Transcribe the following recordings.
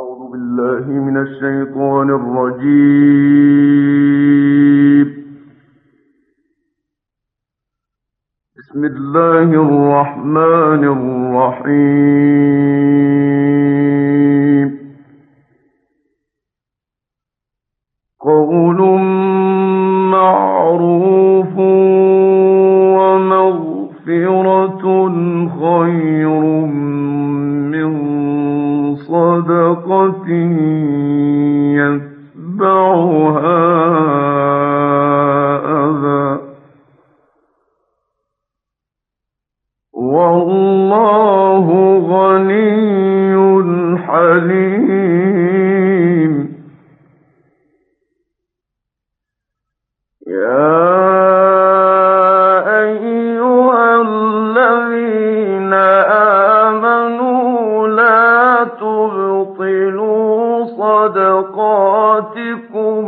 أعوذ بالله من الشيطان الرجيم. بسم الله الرحمن الرحيم. قول معروف ومغفرة خير من صدقة يتبعها أذى، والله غني حليم. يا أيها الذين آمنوا لا تبطلوا صدقاتكم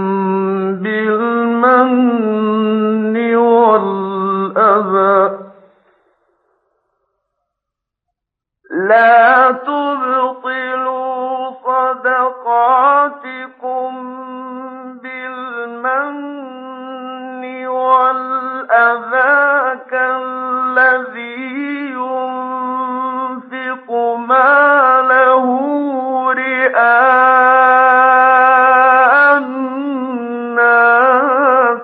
بالمن والأذى كالذي ينفق ماله رئاء الناس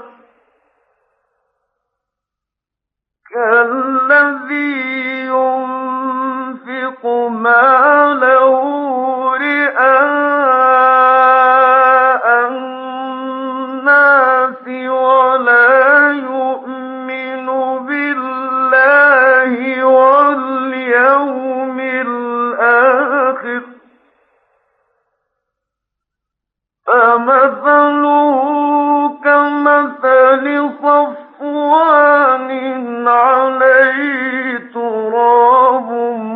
ولا يؤمن بالله واليوم الآخر، فمثله كمثل صفوان عليه تراب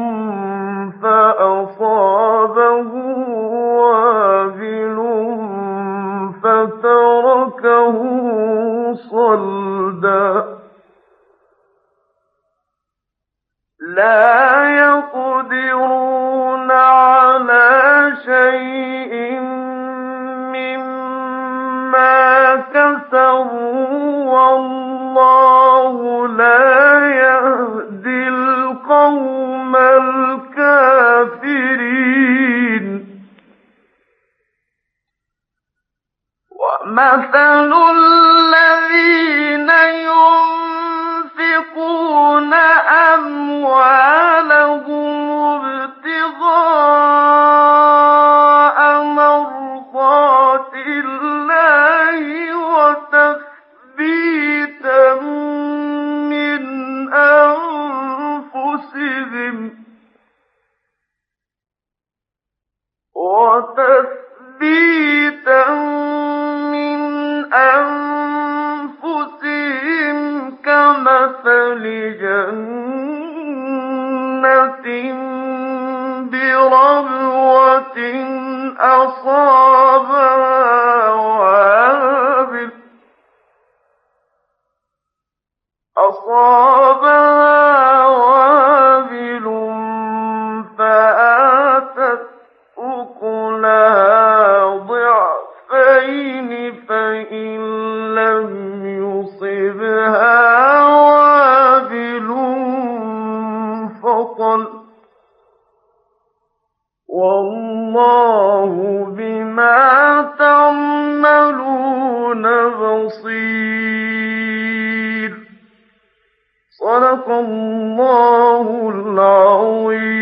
فأصابه وابل فتركه صلدا، لا يقدرون على شيء مما كسبوا، والله لا يهدي القوم الكافرين. ومثل الذين ينفقون أموالهم ابتغاء مرضات الله وتثبيتا من أنفسهم كمثل جنة بربوة أصابها وابل فآتت أكلها ضعفين، فإن لم يصبها وابل فطل، والله بما تعملون بصير. صدق الله العظيم.